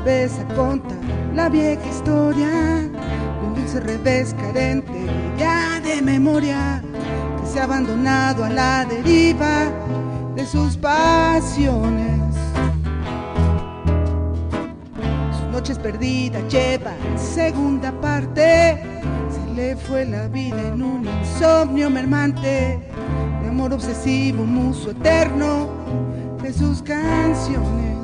vez a contar la vieja historia de un dulce revés carente ya de memoria, que se ha abandonado a la deriva de sus pasiones. Sus noches perdidas llevan segunda parte, se le fue la vida en un insomnio mermante, de amor obsesivo, muso eterno de sus canciones.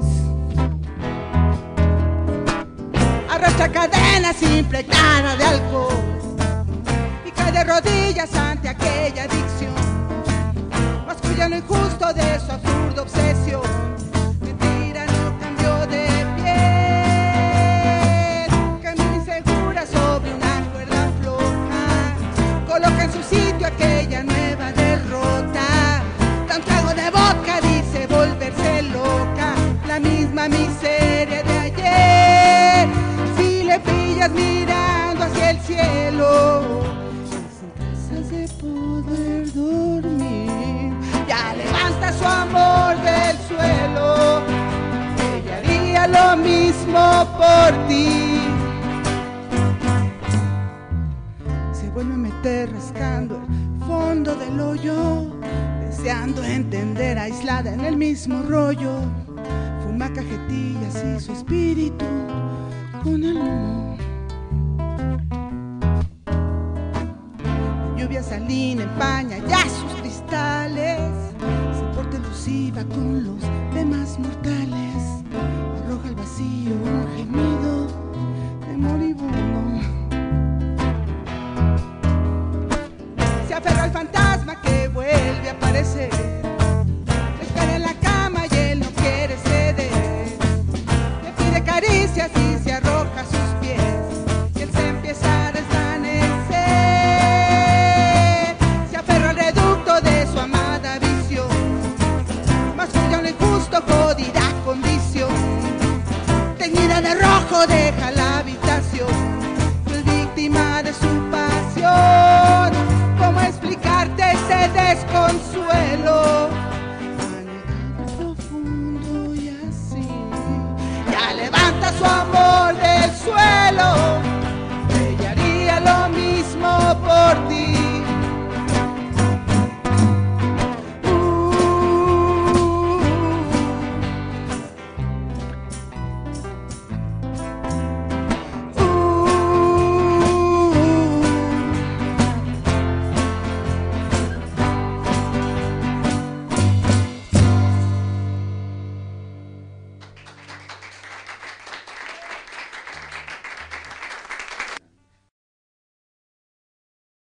Arrastra cadenas impregnadas de alcohol y cae de rodillas ante aquella adicción, masculla lo injusto de su absurda obsesión. Mentira, no cambió de piel, camina insegura sobre una cuerda floja, coloca en su sitio aquella nueva derrota. Da un trago de vodka, dice volverse loca, la misma miseria de ayer. Si le pillas mirando hacia el cielo, sin casas de poder dormir, ya levanta su amor del suelo, ella haría lo mismo por ti. Se vuelve a meter rascando el fondo del hoyo, deseando entender, aislada en el mismo rollo. Fuma cajetillas y su espíritu con el humo. La lluvia salina empaña ya sus cristales, se porta elusiva con los demás mortales, arroja al vacío un gemido de moribundo. Se aferra al fantasma que vuelve a aparecer, le espera en la cama y él no quiere ceder, le pide caricias y se arroja a sus pies, y él se empieza a desvanecer. Se aferra al reducto de su amada visión, masculla un injusto, jodida condición, teñida de rojo deja la habitación, es víctima de su pasión. ¿Cómo explicarte ese desconsuelo? Anegado profundo y así, ya levanta su amor